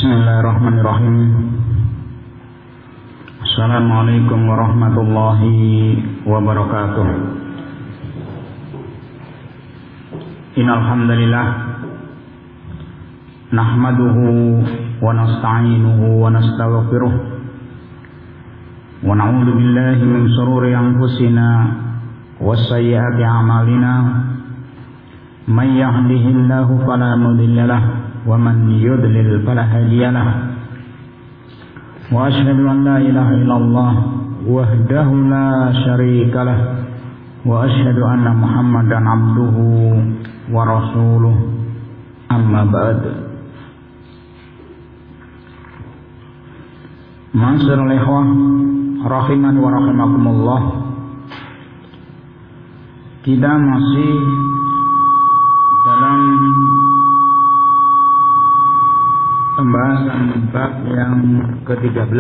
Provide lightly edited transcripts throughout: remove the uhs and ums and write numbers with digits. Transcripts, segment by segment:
Bismillahirrahmanirrahim. Assalamualaikum warahmatullahi wabarakatuh. Innal hamdalillah nahmaduhu wa nasta'inuhu wa nastaghfiruh wa na'udzu billahi min shururi anfusina wa sayyiati a'malina. May yahdihillahu fala mudilla lahu wa man yudlil fala hadiya lahu. Wa asyhadu an la ilaha illallah wahdahu la syarika lah wa asyhadu anna Muhammadan abduhu wa rasuluh. Amma ba'd. Ma'asyiral ikhwah rahimani wa rahimakumullah. Kita masih dalam pembahasan bab yang ke-13.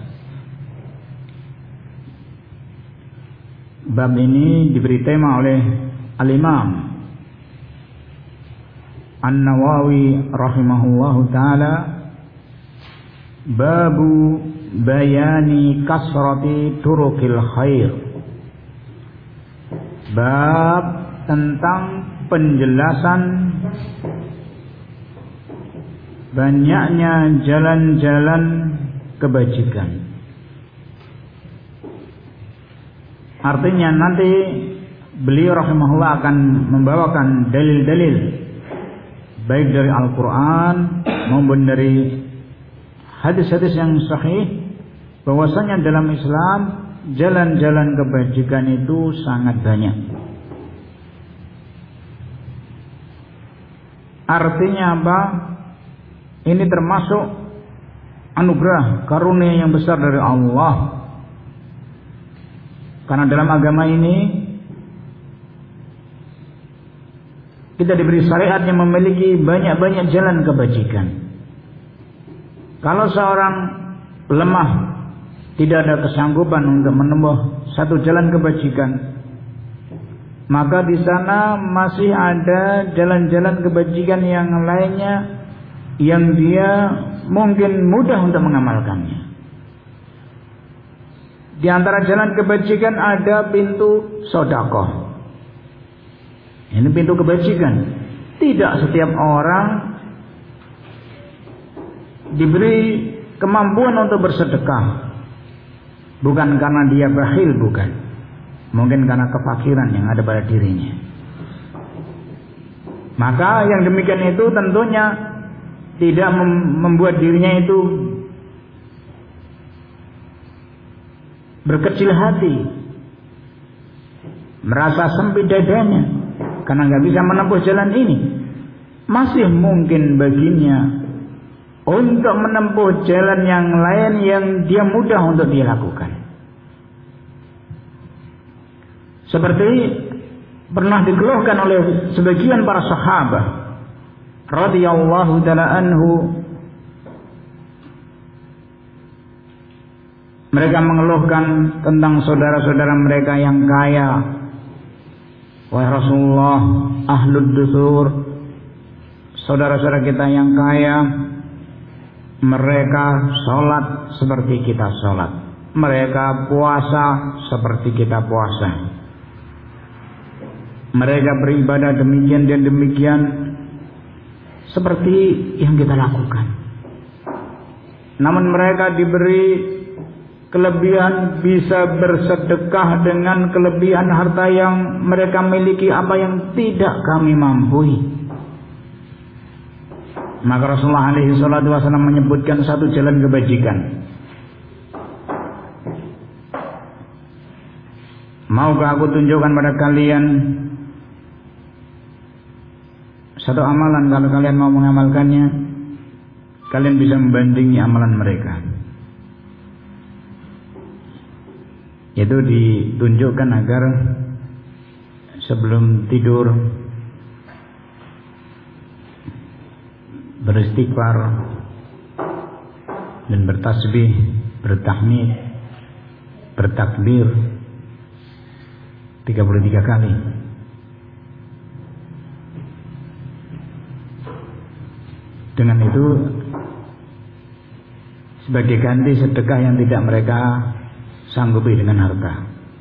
Bab ini diberi tema oleh Al-Imam An-Nawawi rahimahullahu ta'ala, babu bayani kasrati turukil khair. Bab tentang penjelasan banyaknya jalan-jalan kebajikan. Artinya nanti beliau rahimahullah akan membawakan dalil-dalil baik dari Al-Quran maupun dari hadis-hadis yang sahih, bahwasanya dalam Islam jalan-jalan kebajikan itu sangat banyak. Artinya apa? Ini termasuk anugerah karunia yang besar dari Allah. Karena dalam agama ini kita diberi syariat yang memiliki banyak-banyak jalan kebajikan. Kalau seorang lemah, tidak ada kesanggupan untuk menempuh satu jalan kebajikan, maka di sana masih ada jalan-jalan kebajikan yang lainnya yang dia mungkin mudah untuk mengamalkannya. Di antara jalan kebajikan ada pintu sedekah. Ini pintu kebajikan. Tidak setiap orang diberi kemampuan untuk bersedekah. Bukan karena dia bakhil, bukan. Mungkin karena kefakiran yang ada pada dirinya. Maka yang demikian itu tentunya tidak membuat dirinya itu berkecil hati, merasa sempit dadanya karena nggak bisa menempuh jalan ini. Masih mungkin baginya untuk menempuh jalan yang lain yang dia mudah untuk dia lakukan. Seperti pernah dikeluhkan oleh sebagian para sahabat radhiyallahu ta'ala anhu. Mereka mengeluhkan tentang saudara-saudara mereka yang kaya. Wahai Rasulullah, ahlud dusur, saudara-saudara kita yang kaya, mereka sholat seperti kita sholat, mereka puasa seperti kita puasa, mereka beribadah demikian dan demikian seperti yang kita lakukan. Namun mereka diberi kelebihan bisa bersedekah dengan kelebihan harta yang mereka miliki, apa yang tidak kami mampu. Maka Rasulullah alaihi salatu wasallam menyebutkan satu jalan kebajikan. Maukah aku tunjukkan pada kalian satu amalan, kalau kalian mau mengamalkannya, kalian bisa membandingi amalan mereka. Itu ditunjukkan agar sebelum tidur beristighfar dan bertasbih, bertahmid, bertakbir 33 kali. Dengan itu sebagai ganti sedekah yang tidak mereka sanggupi dengan harta.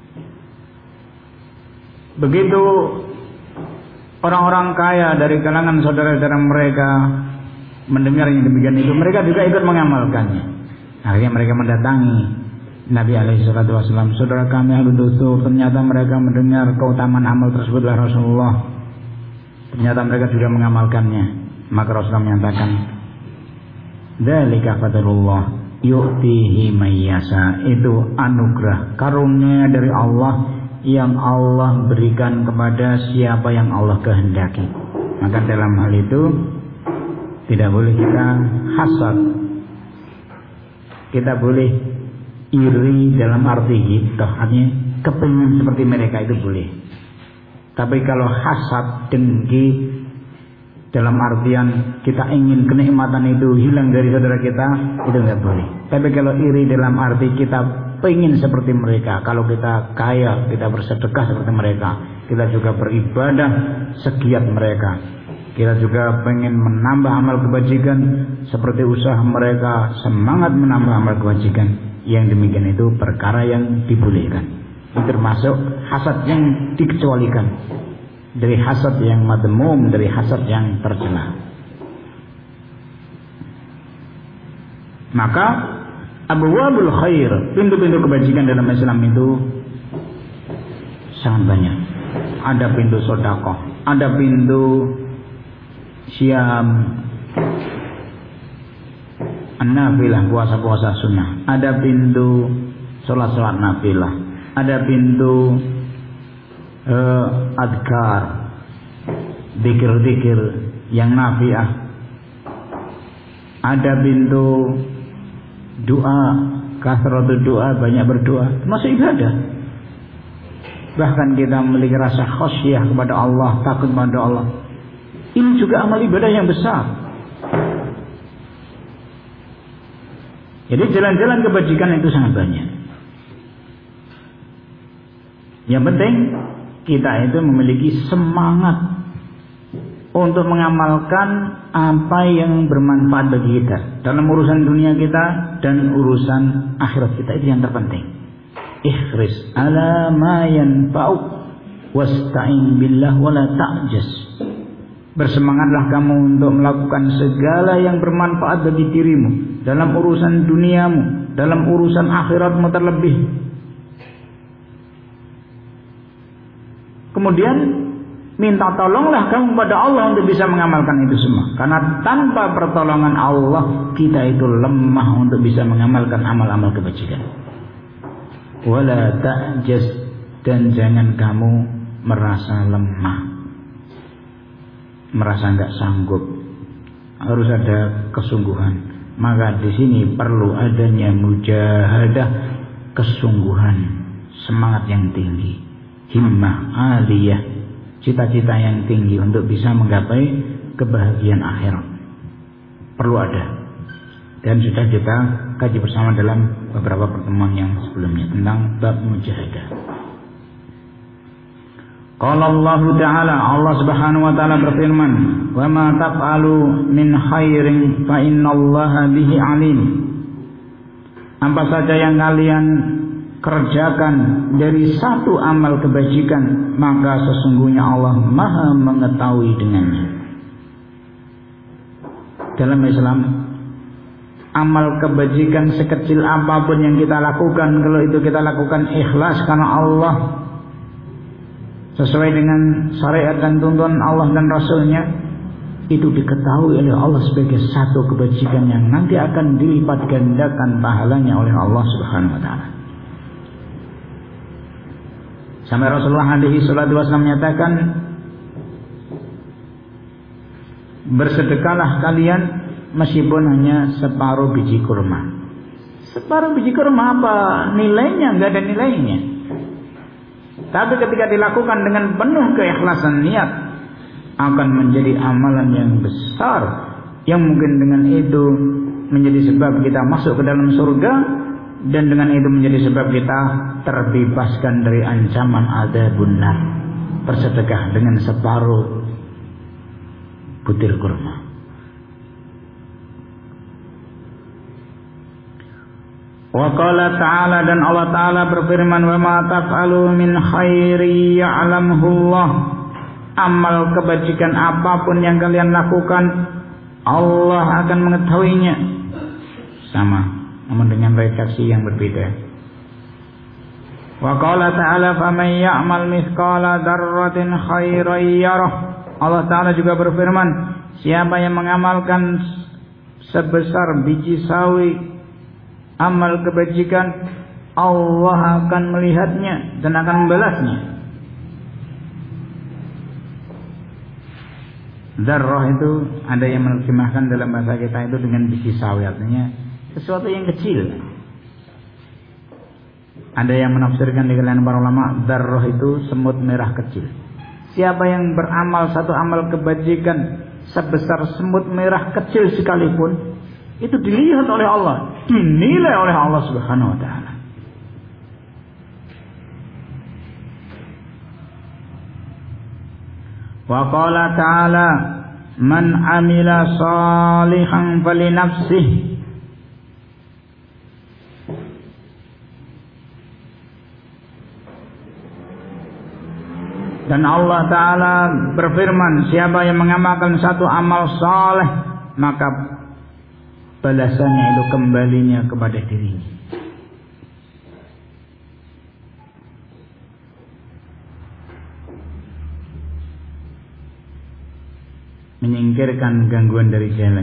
Begitu orang-orang kaya dari kalangan saudara-saudara mereka mendengar yang demikian itu, mereka juga ikut mengamalkannya. Akhirnya mereka mendatangi Nabi SAW, saudara kami ahlu dusur, ternyata mereka mendengar keutamaan amal tersebut dari Rasulullah. Ternyata mereka juga mengamalkannya. Maka Rasulullah menyatakan, dzalika fadlullah yu'tihi may yasha. Itu anugerah, karunia dari Allah yang Allah berikan kepada siapa yang Allah kehendaki. Maka dalam hal itu tidak boleh kita hasad, kita boleh iri dalam arti gitu, artinya kepingin seperti mereka itu boleh. Tapi kalau hasad, dengki dalam artian kita ingin kenikmatan itu hilang dari saudara kita, itu nggak boleh. Tapi kalau iri dalam arti kita pengen seperti mereka, kalau kita kaya, kita bersedekah seperti mereka, kita juga beribadah segiat mereka, kita juga pengen menambah amal kebajikan seperti usaha mereka, semangat menambah amal kebajikan, yang demikian itu perkara yang dibolehkan. Itu termasuk hasad yang dikecualikan, dari hasad yang madmum, dari hasad yang tercela. Maka abwabul khair, pintu-pintu kebajikan dalam Islam itu sangat banyak. Ada pintu sedekah, ada pintu siam nafilah, puasa-puasa sunnah, ada pintu sholat-sholat nafilah, ada pintu adkar, zikir-zikir yang nafiah, ada pintu doa, kasratul doa, banyak berdoa, termasuk ibadah. Bahkan kita memiliki rasa khasyah kepada Allah, takut kepada Allah. Ini juga amal ibadah yang besar. Jadi jalan-jalan kebajikan itu sangat banyak. Yang penting kita itu memiliki semangat untuk mengamalkan apa yang bermanfaat bagi kita dalam urusan dunia kita dan urusan akhirat kita. Itu yang terpenting. Ihris ala ma yanfa'uk wasta'in billah wala ta'jas. Bersemangatlah kamu untuk melakukan segala yang bermanfaat bagi dirimu dalam urusan duniamu, dalam urusan akhiratmu terlebih. Kemudian minta tolonglah kamu kepada Allah untuk bisa mengamalkan itu semua. Karena tanpa pertolongan Allah, kita itu lemah untuk bisa mengamalkan amal-amal kebajikan. Wala ta'jaz, dan jangan kamu merasa lemah, merasa enggak sanggup. Harus ada kesungguhan. Maka di sini perlu adanya mujahadah, kesungguhan, semangat yang tinggi, himmah aliyah, cita-cita yang tinggi untuk bisa menggapai kebahagiaan akhirat. Perlu ada. Dan sudah kita kaji bersama dalam beberapa pertemuan yang sebelumnya tentang bab mujahadah. Qala Allah Ta'ala, Allah Subhanahu wa taala berfirman, "Wa ma taf'alu min khairin fa innallaha bihi alim." Apa saja yang kalian kerjakan dari satu amal kebajikan, maka sesungguhnya Allah Maha mengetahui dengannya. Dalam Islam, amal kebajikan sekecil apapun yang kita lakukan, kalau itu kita lakukan ikhlas karena Allah, sesuai dengan syariat dan tuntunan Allah dan Rasulnya, itu diketahui oleh Allah sebagai satu kebajikan yang nanti akan dilipat gandakan pahalanya oleh Allah Subhanahu wa taala. Sampai Rasulullah alaihi salatu wasallam menyatakan, bersedekahlah kalian meskipun hanya separuh biji kurma. Separuh biji kurma apa nilainya? Enggak ada nilainya. Tapi ketika dilakukan dengan penuh keikhlasan niat, akan menjadi amalan yang besar, yang mungkin dengan itu menjadi sebab kita masuk ke dalam surga, dan dengan itu menjadi sebab kita terbebaskan dari ancaman adzabun nar. Bersedekah dengan separuh butir kurma. Wa qala ta'ala, dan Allah Ta'ala berfirman, wa ma taf'alu min khairi ya'lamhullah. Amal kebajikan apapun yang kalian lakukan, Allah akan mengetahuinya. Sama, namun dengan redaksi yang berbeda. Wa qala ta'ala, faman ya'mal mithqala dzarratin khairan yarah. Allah Ta'ala juga berfirman, siapa yang mengamalkan sebesar biji sawi amal kebajikan, Allah akan melihatnya dan akan membalasnya. Dzarrah itu ada yang menerjemahkan dalam bahasa kita itu dengan biji sawi, artinya sesuatu yang kecil. Ada yang menafsirkan di kalangan para ulama, dzarrah itu semut merah kecil. Siapa yang beramal satu amal kebajikan sebesar semut merah kecil sekalipun, itu dilihat oleh Allah, dinilai oleh Allah Subhanahu wa taala. Wa qala ta'ala, man amila salihan falinafsihi. Dan Allah Ta'ala berfirman, siapa yang mengamalkan satu amal saleh, maka balasannya itu kembalinya kepada dirinya. Menyingkirkan gangguan dari jalan.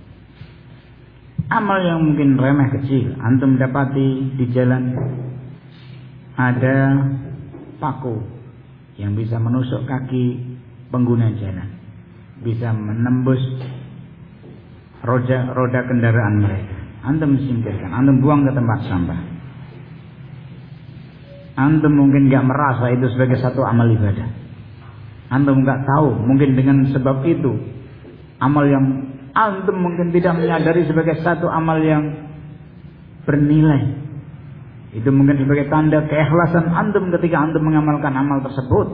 Amal yang mungkin remeh kecil, antum dapati di jalan ada paku yang bisa menusuk kaki pengguna jalan, bisa menembus roda kendaraan mereka. Antum singkirkan, antum buang ke tempat sampah. Antum mungkin gak merasa itu sebagai satu amal ibadah. Antum gak tahu, mungkin dengan sebab itu amal yang antum mungkin tidak menyadari sebagai satu amal yang bernilai, itu mungkin sebagai tanda keikhlasan antum ketika antum mengamalkan amal tersebut,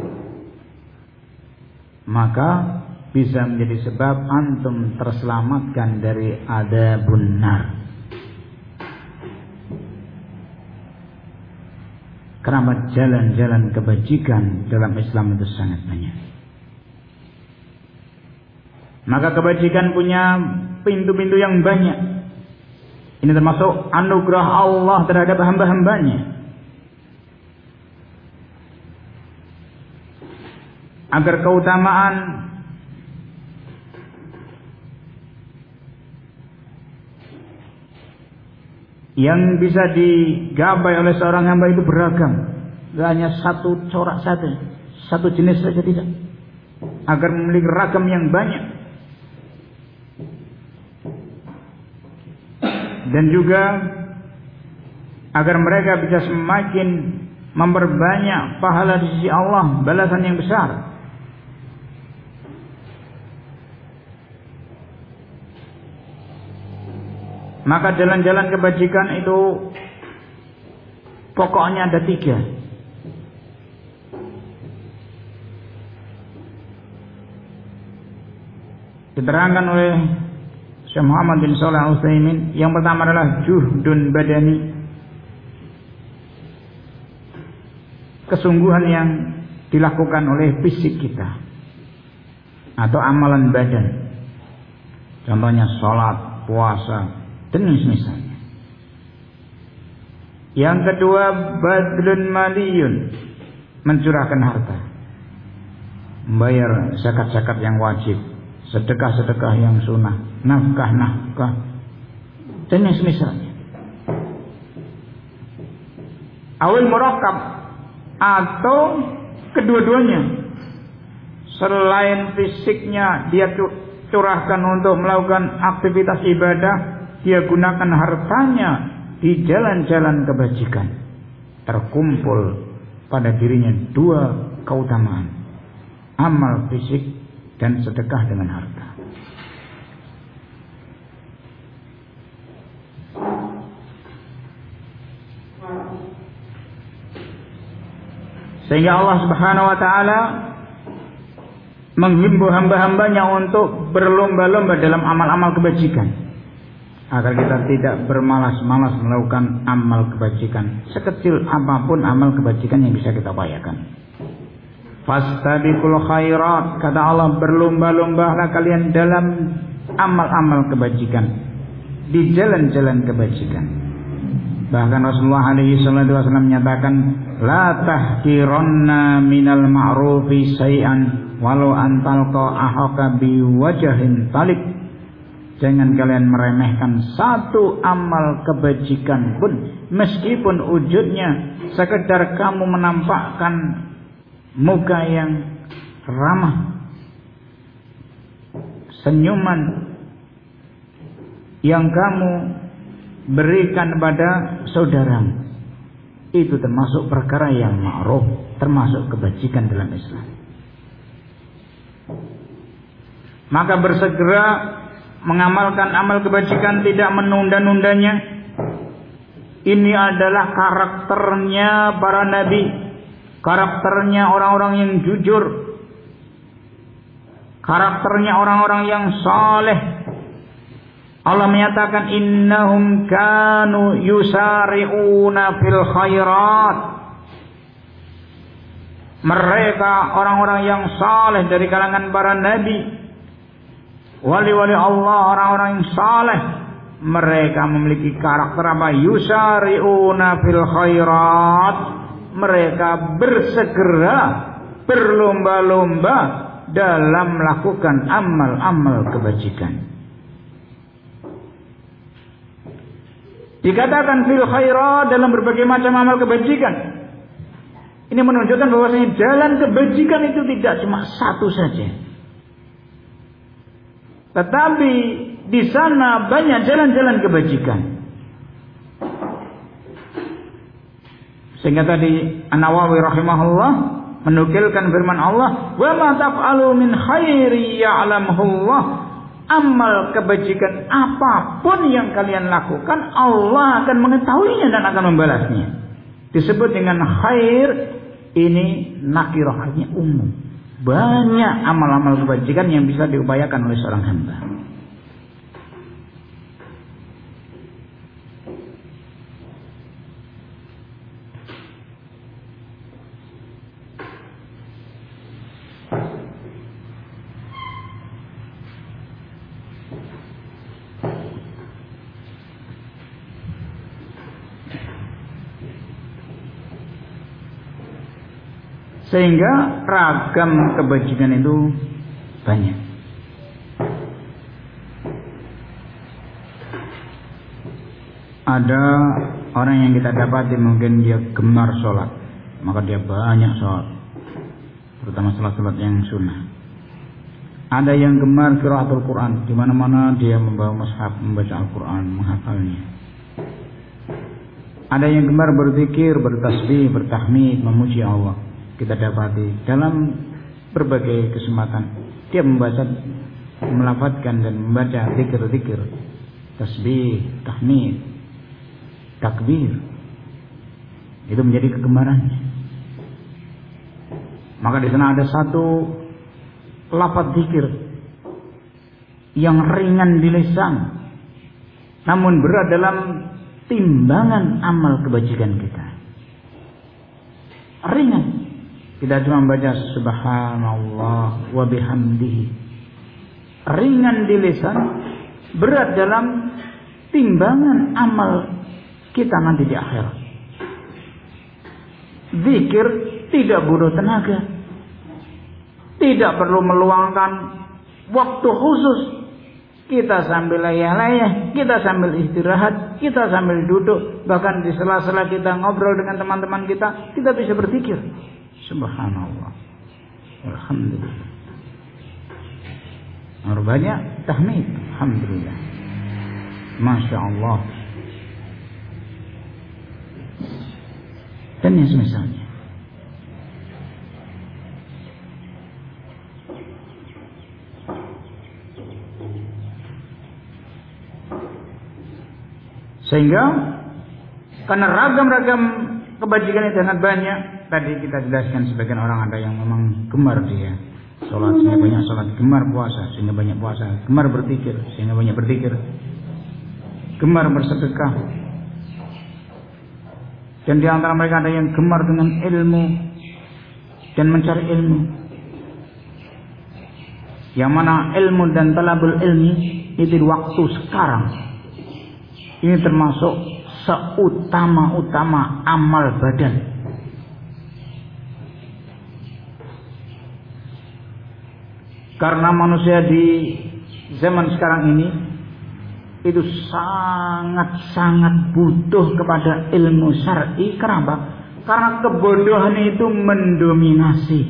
maka bisa menjadi sebab antum terselamatkan dari adzabun nar. Karena jalan-jalan kebajikan dalam Islam itu sangat banyak. Maka kebajikan punya pintu-pintu yang banyak. Ini termasuk anugerah Allah terhadap hamba-hambanya. Agar keutamaan yang bisa digapai oleh seorang hamba itu beragam. Tidak hanya satu corak saja, satu jenis saja, tidak. Agar memiliki ragam yang banyak. Dan juga agar mereka bisa semakin memperbanyak pahala di sisi Allah, balasan yang besar. Maka jalan-jalan kebajikan itu pokoknya ada 3. Diterangkan oleh Syekh Muhammad bin Shalih Al-Utsaimin. Yang pertama adalah juhdun badani, kesungguhan yang dilakukan oleh fisik kita atau amalan badan. Contohnya sholat, puasa, dan misalnya. Yang kedua, badlun maliyun, mencurahkan harta, membayar zakat-zakat yang wajib, sedekah-sedekah yang sunnah, nafkah-nafkah, dan yang semisalnya. Awil murakab, atau kedua-duanya. Selain fisiknya dia curahkan untuk melakukan aktivitas ibadah, dia gunakan hartanya di jalan-jalan kebajikan. Terkumpul pada dirinya 2 keutamaan, amal fisik dan sedekah dengan harta. Sehingga Allah Subhanahu wa taala menghimbau hamba-hambanya untuk berlomba-lomba dalam amal-amal kebajikan. agar kita tidak bermalas-malas melakukan amal kebajikan, sekecil apapun amal kebajikan yang bisa kita upayakan. Fastabiqul khairat, kata Allah, berlomba-lombalah kalian dalam amal-amal kebajikan, di jalan-jalan kebajikan. Bahkan Rasulullah alaihi salatu wasallam menyatakan, la tahqiranna minal ma'rufi syai'an walau antalqa ahaka biwajhin talib. Jangan kalian meremehkan satu amal kebajikan pun, meskipun wujudnya sekedar kamu menampakkan muka yang ramah, senyuman yang kamu berikan pada saudaramu. Itu termasuk perkara yang ma'ruf, termasuk kebajikan dalam Islam. Maka bersegera mengamalkan amal kebajikan, tidak menunda-nundanya. Ini adalah karakternya para nabi, karakternya orang-orang yang jujur, karakternya orang-orang yang saleh. Allah menyatakan, innahum kanu yusari'una fil khairat. Mereka orang-orang yang saleh dari kalangan para nabi, wali-wali Allah, orang-orang yang saleh, mereka memiliki karakter apa? Yusari'una fil khairat. Mereka bersegera, berlomba-lomba dalam melakukan amal-amal kebajikan. Dikatakan fil khairat, dalam berbagai macam amal kebajikan. Ini menunjukkan bahwasanya jalan kebajikan itu tidak cuma satu saja, tetapi di sana banyak jalan-jalan kebajikan. Sehingga tadi An-Nawawi rahimahullah menukilkan firman Allah, wa ma taf'alu min khairi ya'lamuhullah. Amal kebajikan apapun yang kalian lakukan, Allah akan mengetahuinya dan akan membalasnya. Disebut dengan khair, ini nakirah, artinya umum. Banyak amal-amal kebajikan yang bisa diupayakan oleh seorang hamba. Sehingga ragam kebajikan itu banyak. Ada orang yang kita dapati mungkin dia gemar sholat, maka dia banyak sholat, terutama sholat-sholat yang sunnah. Ada yang gemar qiraatul Quran, di mana-mana dia membawa mushaf, membaca Al-Quran, menghafalnya. Ada yang gemar berzikir, bertasbih, bertahmid, memuji Allah. Kita dapati dalam berbagai kesempatan dia membaca, melafadzkan dan membaca zikir-zikir, tasbih, tahmid, takbir. Itu menjadi kegemarannya. Maka di sana ada satu lafadz zikir yang ringan di lisan, namun berat dalam timbangan amal kebajikan kita. Ringan. Kita cuma membaca subhanallah wa bihamdihi. Ringan di lisan, berat dalam timbangan amal kita nanti di akhirat. Zikir tidak butuh tenaga, tidak perlu meluangkan waktu khusus. Kita sambil layah-layah, kita sambil istirahat, kita sambil duduk, bahkan di sela-sela kita ngobrol dengan teman-teman kita bisa berzikir. Subhanallah, alhamdulillah. Banyak tahmid, alhamdulillah, masya Allah, dan yang semisalnya. Sehingga karena ragam-ragam kebajikan itu sangat banyak. Tadi kita jelaskan sebagian orang ada yang memang gemar dia sholat sehingga banyak sholat, gemar puasa sehingga banyak puasa, gemar berzikir sehingga banyak berzikir. gemar bersedekah. Dan di antara mereka ada yang gemar dengan ilmu dan mencari ilmu. Yang mana ilmu dan talabul ilmi itu di waktu sekarang ini termasuk seutama-utama amal badan. Karena manusia di zaman sekarang ini itu sangat-sangat butuh kepada ilmu syar'i. Kenapa? Karena kebodohan itu mendominasi.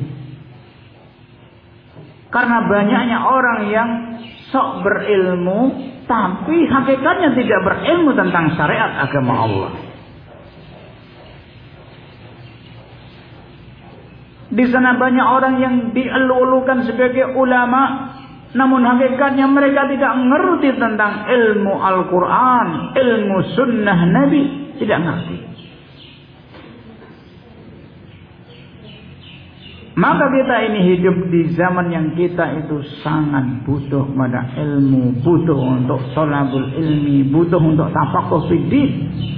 Karena banyaknya orang yang sok berilmu tapi hakikatnya tidak berilmu tentang syariat agama Allah. Di sana banyak orang yang dielu-elukan sebagai ulama, namun hakikatnya mereka tidak mengerti tentang ilmu Al-Quran, ilmu sunnah Nabi, tidak mengerti. Maka kita ini hidup di zaman yang kita itu sangat butuh pada ilmu, butuh untuk thalabul ilmi, butuh untuk tafaqquh fid din.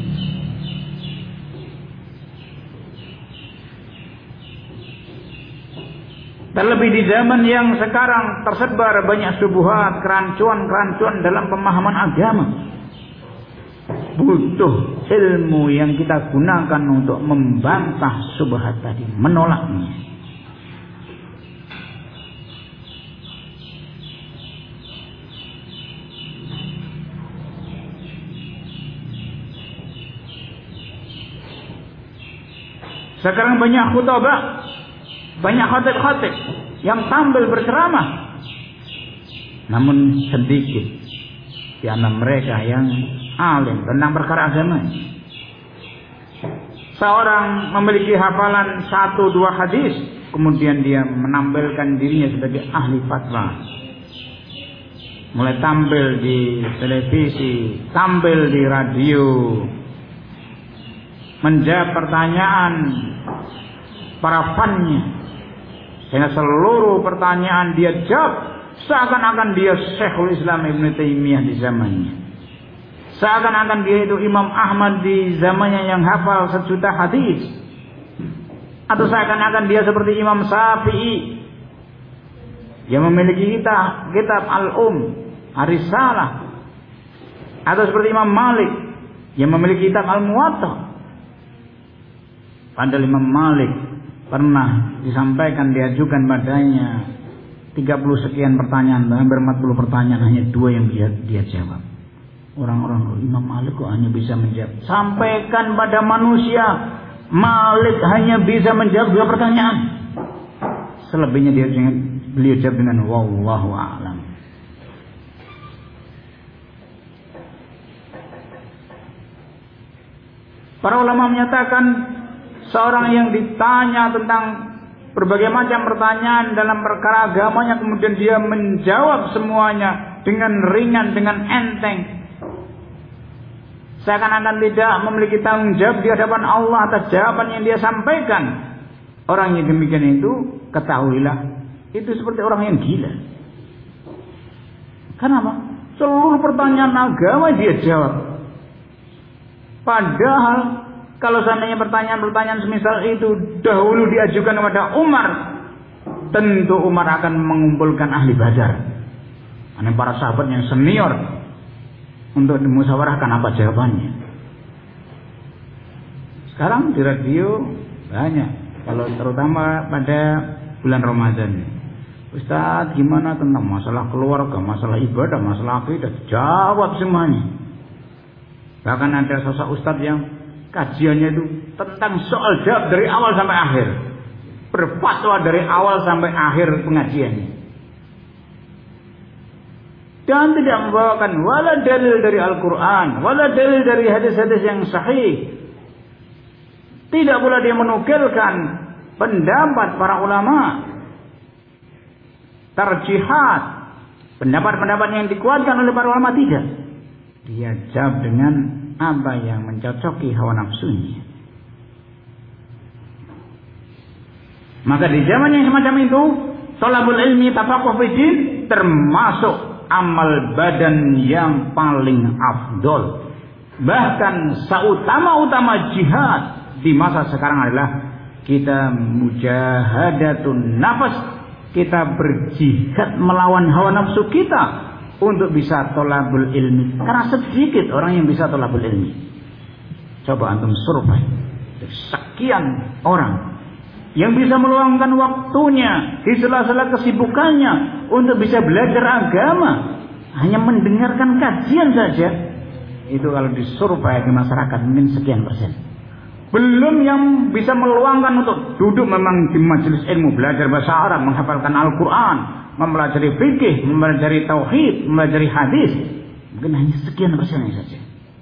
Terlebih di zaman yang sekarang tersebar banyak syubhat, kerancuan-kerancuan dalam pemahaman agama. Butuh ilmu yang kita gunakan untuk membantah syubhat tadi, menolaknya. Sekarang banyak khutbah, banyak khatib-khatib yang tampil berceramah, namun sedikit di antara mereka yang alim tentang perkara agama. Seorang memiliki hafalan 1-2 hadis, kemudian dia menampilkan dirinya sebagai ahli fatwa. Mulai tampil di televisi, tampil di radio, menjawab pertanyaan para fannya, sehingga seluruh pertanyaan dia jawab seakan-akan dia Syekhul Islam Ibnu Taimiyah di zamannya, seakan-akan dia itu Imam Ahmad di zamannya yang hafal 1 juta hadis, atau seakan-akan dia seperti Imam Syafi'i yang memiliki kitab Ar-Risalah, atau seperti Imam Malik yang memiliki kitab Al-Muwatta. Padahal Imam Malik pernah disampaikan, diajukan padanya 30 sekian pertanyaan, hampir 40 pertanyaan, hanya 2 yang dia jawab. Orang-orang, Imam Malik kok hanya bisa menjawab? Sampaikan pada manusia, Malik hanya bisa menjawab 2 pertanyaan. Selebihnya beliau jawab dengan wallahu a'lam. Para ulama menyatakan, seorang yang ditanya tentang berbagai macam pertanyaan dalam perkara agamanya, kemudian dia menjawab semuanya dengan ringan, dengan enteng, seakan-akan tidak memiliki tanggung jawab di hadapan Allah atas jawaban yang dia sampaikan. Orang yang demikian itu, ketahuilah, itu seperti orang yang gila. Kenapa? Seluruh pertanyaan agama dia jawab. Padahal kalau seandainya pertanyaan-pertanyaan semisal itu dahulu diajukan kepada Umar, tentu Umar akan mengumpulkan ahli Badar, para sahabat yang senior, untuk dimusyawarahkan apa jawabannya. Sekarang di radio banyak, kalau terutama pada bulan Ramadan, Ustaz gimana tentang masalah keluarga, masalah ibadah, masalah akidah, jawab semuanya. Bahkan ada sosok Ustaz yang kajiannya itu tentang soal jawab dari awal sampai akhir, berfatwa dari awal sampai akhir pengajiannya, dan tidak membawakan wala dalil dari Al-Quran, wala dalil dari hadis-hadis yang sahih. Tidak pula dia menukilkan pendapat para ulama, tarjihat, pendapat-pendapat yang dikuatkan oleh para ulama. Tidak, dia jawab dengan apa yang mencocoki hawa nafsunya. Maka di zaman yang semacam itu, thalabul ilmi tafaqquh fid din termasuk amal badan yang paling afdol. Bahkan seutama-utama jihad di masa sekarang adalah kita mujahadatun nafas, kita berjihad melawan hawa nafsu kita untuk bisa tolabul ilmi. Karena sedikit orang yang bisa tolabul ilmi. Coba antum survei sekian orang yang bisa meluangkan waktunya di sela-sela kesibukannya untuk bisa belajar agama, hanya mendengarkan kajian saja, itu kalau disurvei di masyarakat mungkin sekian persen. Belum yang bisa meluangkan untuk duduk memang di majelis ilmu, belajar bahasa Arab, menghafalkan Al-Quran, mempelajari fikih, mempelajari tauhid, mempelajari hadis, mungkin hanya sekian persen saja.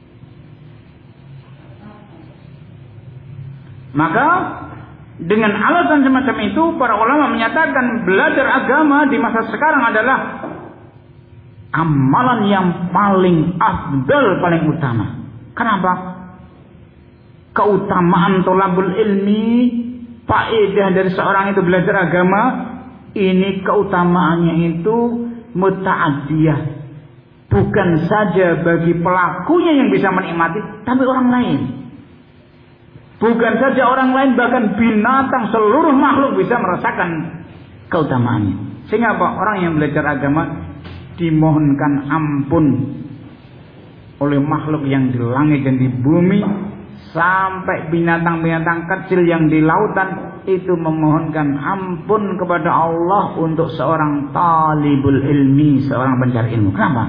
Maka dengan alasan semacam itu, para ulama menyatakan belajar agama di masa sekarang adalah amalan yang paling afdal, paling utama. Kenapa? Keutamaan tolabul ilmi, faedah dari seorang itu belajar agama, ini keutamaannya itu muta'adiyah. Bukan saja bagi pelakunya yang bisa menikmati, tapi orang lain. Bukan saja orang lain, bahkan binatang, seluruh makhluk bisa merasakan keutamaannya. Sehingga apa? Orang yang belajar agama dimohonkan ampun oleh makhluk yang di langit dan di bumi, sampai binatang-binatang kecil yang di lautan itu memohonkan ampun kepada Allah untuk seorang talibul ilmi, seorang pencari ilmu. Kenapa?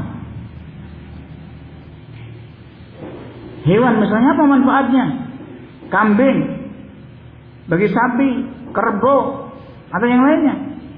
Hewan misalnya apa manfaatnya? Kambing, bagi sapi, kerbau, atau yang lainnya.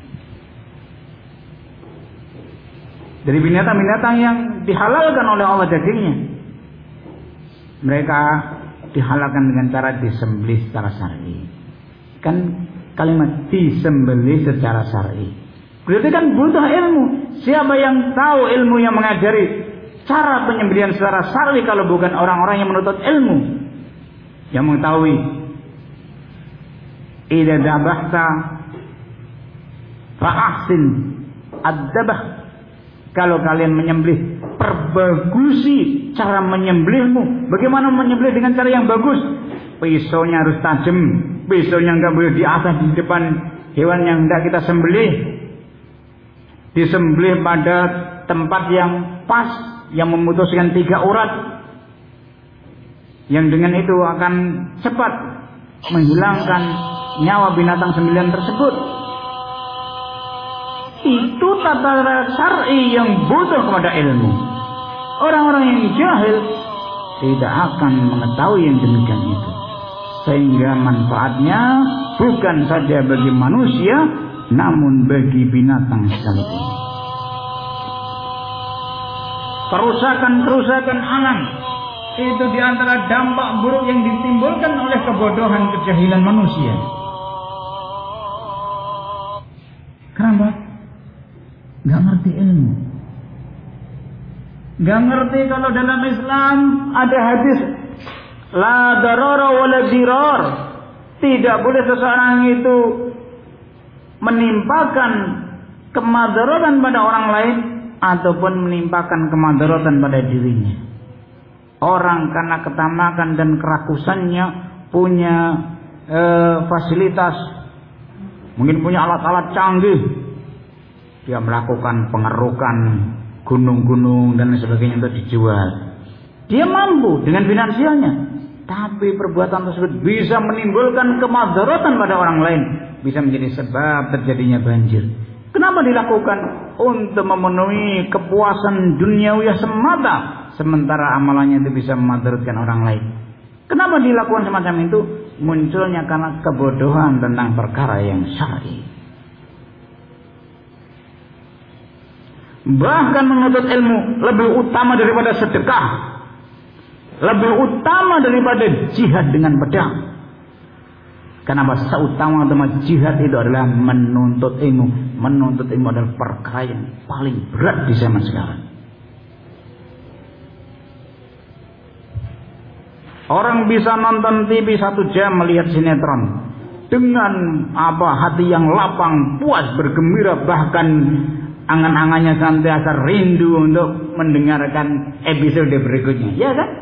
Dari binatang-binatang yang dihalalkan oleh Allah dagingnya, mereka dihalalkan dengan cara disembelih secara syar'i. Kan kalimat disembelih secara syar'i, berarti kan butuh ilmu. Siapa yang tahu ilmu yang mengajari cara penyembelihan secara syar'i kalau bukan orang-orang yang menuntut ilmu, yang mengetahui. Idza dabahta fa ahsin ad-dabah. Kalau kalian menyembelih, perbagusi cara menyembelihmu. Bagaimana menyembelih dengan cara yang bagus? Pisaunya harus tajam, pisaunya enggak boleh di atas di depan hewan yang hendak kita sembelih. Disembelih pada tempat yang pas, yang memutuskan 3 urat, yang dengan itu akan cepat menghilangkan nyawa binatang sembelihan tersebut. Itu tata syar'i yang butuh kepada ilmu. Orang-orang yang jahil tidak akan mengetahui yang demikian itu, sehingga manfaatnya bukan saja bagi manusia, namun bagi binatang sekalipun. Kerusakan alam itu diantara dampak buruk yang ditimbulkan oleh kebodohan, kejahilan manusia. Kenapa? Gak ngerti ilmu, gak ngerti kalau dalam Islam ada hadis la darara wala dirar. Tidak boleh seseorang itu menimpakan kemadaratan pada orang lain ataupun menimpakan kemadaratan pada dirinya. Orang karena ketamakan dan kerakusannya punya fasilitas, mungkin punya alat-alat canggih, dia melakukan pengerukan gunung-gunung dan sebagainya untuk dijual. Dia mampu dengan finansialnya, tapi perbuatan tersebut bisa menimbulkan kemadaratan pada orang lain, bisa menjadi sebab terjadinya banjir. Kenapa dilakukan? Untuk memenuhi kepuasan duniawi semata, sementara amalannya itu bisa memadaratkan orang lain. Kenapa dilakukan semacam itu? Munculnya karena kebodohan tentang perkara yang syar'i. Bahkan menuntut ilmu lebih utama daripada sedekah, lebih utama daripada jihad dengan pedang. Kenapa? Seutama-utama jihad itu adalah menuntut ilmu. Menuntut ilmu adalah perkara yang paling berat di zaman sekarang. Orang bisa nonton TV 1 jam melihat sinetron dengan hati yang lapang, puas, bergembira, bahkan angan-angannya senantiasa rindu untuk mendengarkan episode berikutnya, ya kan?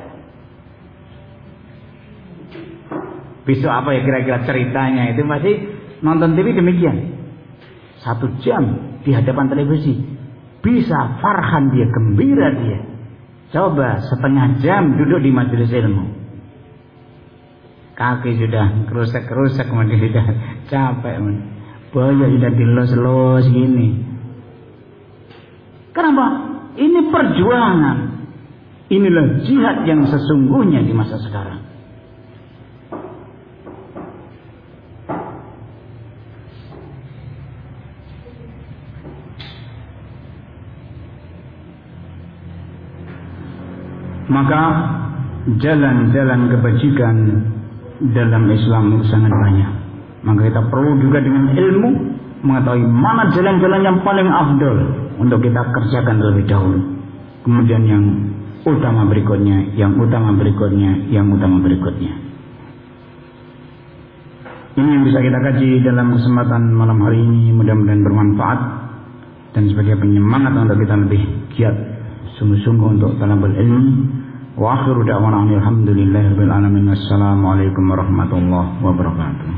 Besok apa ya kira-kira ceritanya, itu masih nonton TV demikian. 1 jam di hadapan televisi, bisa farhan dia, gembira dia. Coba setengah jam duduk di majelis ilmu, kaki sudah kerusak-kerusak, kemudian sudah capek, boyo sudah dilos-los gini. Kenapa? Ini perjuangan. Inilah jihad yang sesungguhnya di masa sekarang. Maka jalan-jalan kebajikan dalam Islam itu sangat banyak. Maka kita perlu juga dengan ilmu mengetahui mana jalan-jalan yang paling afdol untuk kita kerjakan terlebih dahulu. Kemudian yang utama berikutnya, yang utama berikutnya, yang utama berikutnya. Ini yang bisa kita kaji dalam kesempatan malam hari ini. Mudah-mudahan bermanfaat dan sebagai penyemangat untuk kita lebih giat sungguh-sungguh untuk talabul ilmi. Wa akhiru da'wana alhamdulillahirabbil alamin. Wassalamualaikum warahmatullahi wabarakatuh.